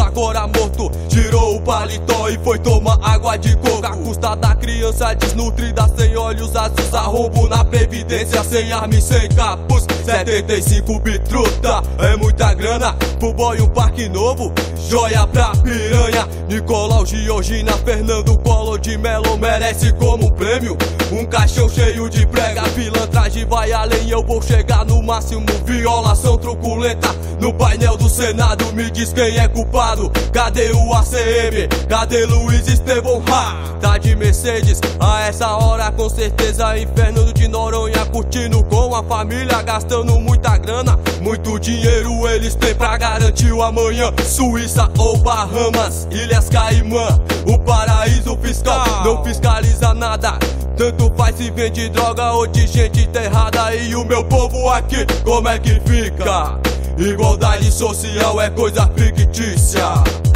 agora morto. Tirou o paletó e foi tomar água de coco. A custa da criança desnutrida, sem olhos azuis, arrombo na previdência, sem arma e sem capuz. 75 bitruta, é muita grana pro boy, um parque novo, joia pra piranha. Nicolau, Georgina, Fernando Collor de Melo merece como prêmio um caixão cheio de prega. Pilantragem vai além, eu vou chegar no máximo. Violação truculenta no painel do Senado, me diz quem é culpado. Cadê o ACM? Cadê Luiz Estevão? Tá de Mercedes a essa hora, com certeza em Fernando de Noronha, curtindo com a família, gastando muita grana. Muito dinheiro eles têm pra garantir o amanhã. Suíça ou Bahamas, Ilhas Caimã, o paraíso fiscal não fiscaliza nada. Tanto faz se vende droga ou de gente enterrada. E o meu povo aqui, como é que fica? Igualdade social é coisa fictícia.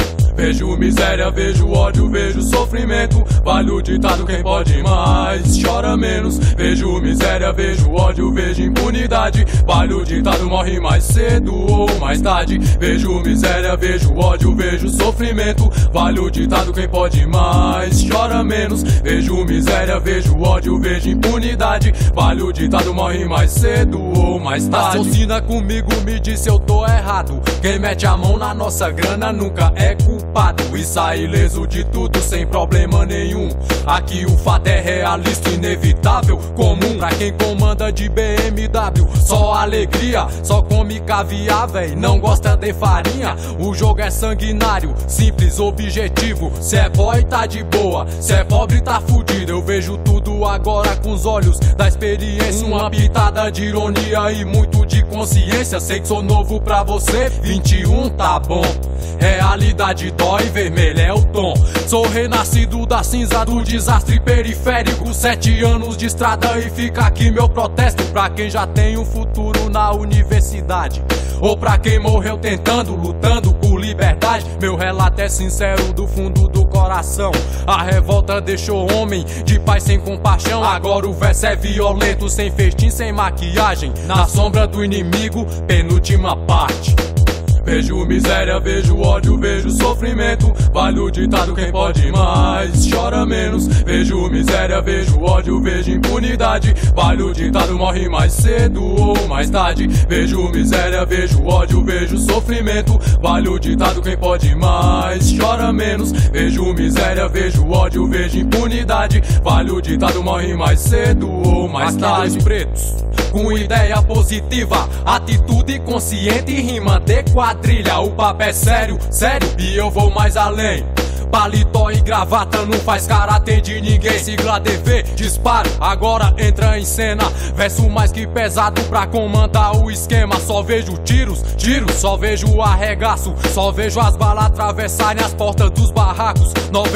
Vejo miséria, vejo ódio, vejo sofrimento. Vale o ditado, quem pode mais chora menos. Vejo miséria, vejo ódio, vejo impunidade. Vale o ditado, morre mais cedo ou mais tarde. Vejo miséria, vejo ódio, vejo sofrimento. Vale o ditado, quem pode mais chora menos. Vejo miséria, vejo ódio, vejo impunidade. Vale o ditado, morre mais cedo ou mais tarde. Raciocina comigo, me disse eu tô errado. Quem mete a mão na nossa grana nunca é culpado e sai ileso de tudo sem problema nenhum. Aqui o fato é realista, inevitável, comum. Pra quem comanda de BMW, só alegria. Só come caviar, véi, não gosta de farinha. O jogo é sanguinário, simples, objetivo. Se é boy tá de boa, se é pobre tá fudido. Eu vejo tudo agora com os olhos da experiência. Uma pitada de ironia e muito de consciência. Sei que sou novo pra você, 21 tá bom. Realidade dói, vermelho é o tom. Sou renascido da cinza do desastre periférico. 7 anos de estrada e fica aqui meu protesto. Pra quem já tem um futuro na universidade, ou pra quem morreu tentando, lutando por liberdade. Meu relato é sincero do fundo do coração. A revolta deixou homem de paz sem compaixão. Agora o verso é violento, sem festim, sem maquiagem. Na sombra do inimigo, penúltima parte. Vejo miséria, vejo ódio, vejo sofrimento. Vale o ditado, quem pode mais chora menos. Vejo miséria, vejo ódio, vejo impunidade. Vale o ditado, morre mais cedo ou mais tarde. Vejo miséria, vejo ódio, vejo sofrimento. Vale o ditado, quem pode mais chora menos. Vejo miséria, vejo ódio, vejo impunidade. Vale o ditado, morre mais cedo ou mais tarde. Dois pretos com ideia positiva, atitude consciente e rima de quadrilha. O papo é sério, sério, e eu vou mais além. Paletó e gravata não faz karatê de ninguém. Sigla DV, disparo, agora entra em cena. Verso mais que pesado pra comandar o esquema. Só vejo tiros, só vejo arregaço. Só vejo as balas atravessarem as portas dos barracos.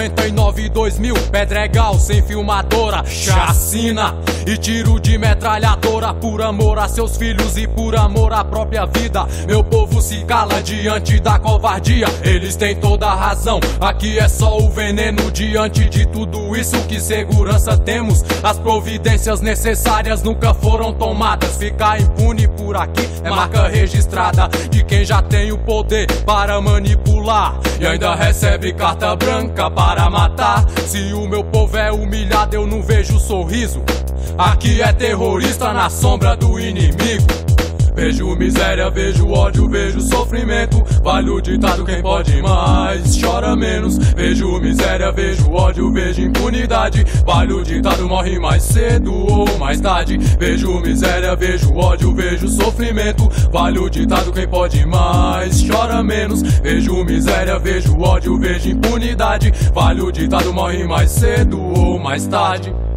99 2000, Pedregal sem filmadora. Chacina e tiro de metralhadora. Por amor a seus filhos e por amor à própria vida. Meu povo se cala diante da covardia. Eles têm toda a razão, aqui é só o veneno. Diante de tudo isso, que segurança temos? As providências necessárias nunca foram tomadas. Ficar impune por aqui é marca registrada de quem já tem o poder para manipular e ainda recebe carta branca para matar. Se o meu povo é humilhado, eu não vejo sorriso. Aqui é terrorista na sombra do inimigo. Vejo miséria, vejo ódio, vejo sofrimento. Vale o ditado, quem pode mais chora menos. Vejo miséria, vejo ódio, vejo impunidade. Vale o ditado, morre mais cedo ou mais tarde. Vejo miséria, vejo ódio, vejo sofrimento. Vale o ditado, quem pode mais chora menos. Vejo miséria, vejo ódio, vejo impunidade. Vale o ditado, morre mais cedo ou mais tarde.